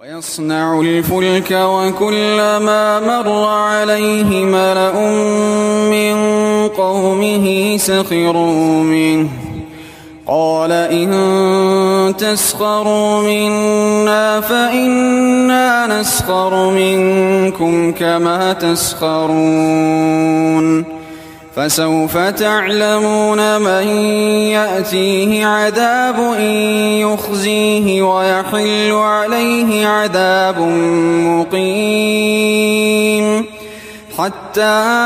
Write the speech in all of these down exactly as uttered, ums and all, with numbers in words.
ويصنع الفلك وكلما مر عليه ملأ من قومه سخروا منه قال إن تسخروا منا فإنا نسخر منكم كما تسخرون فسوف تعلمون من يأتيه عذاب يخزيه ويحل عليه عذاب مقيم حتى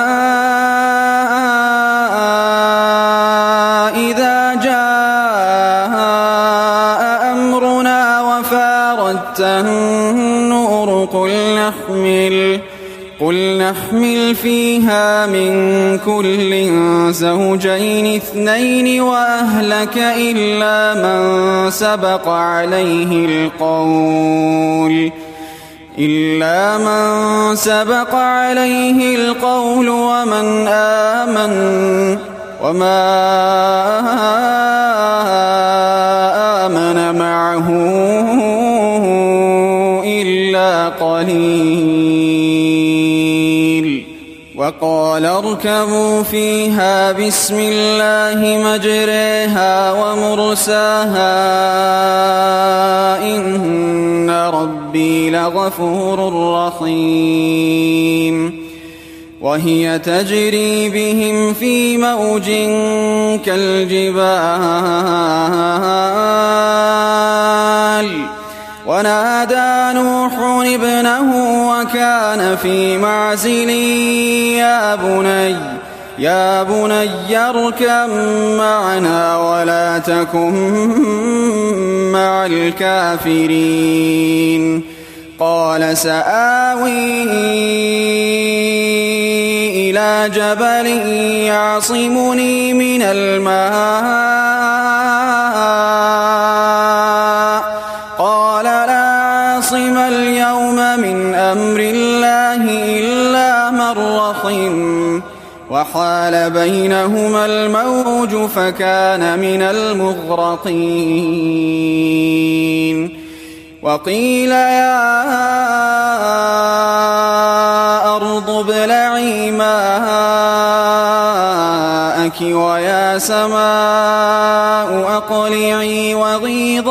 إذا جاء أمرنا وفارت النور قل نحمل قل نحمل فيها من كل زوجين اثنين وأهلك إلا من سبق عليه القول إلا من سبق عليه القول ومن آمن وما آمن معه إلا قليل وقال اركبوا فيها بسم الله مجريها ومرساها إن ربي لغفور رحيم وهي تجري بهم في موج كالجبال ونادى نوح ابنه وكان في معزل يا بني يا بني اركب معنا ولا تكن مع الكافرين قال سآوي إلى جبل يعصمني من الماء قال لا عاصم اليوم من أمر الله إلا من رحم وحال بينهما الموج فكان من المغرقين وقيل يا أرض ابلعي ماءك ويا سماء أقلعي وغيض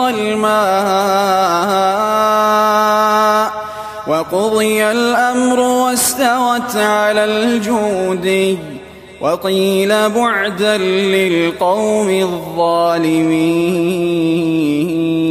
الماء وقضي الأمر واستوت على الجودي وقيل بعدا للقوم الظالمين.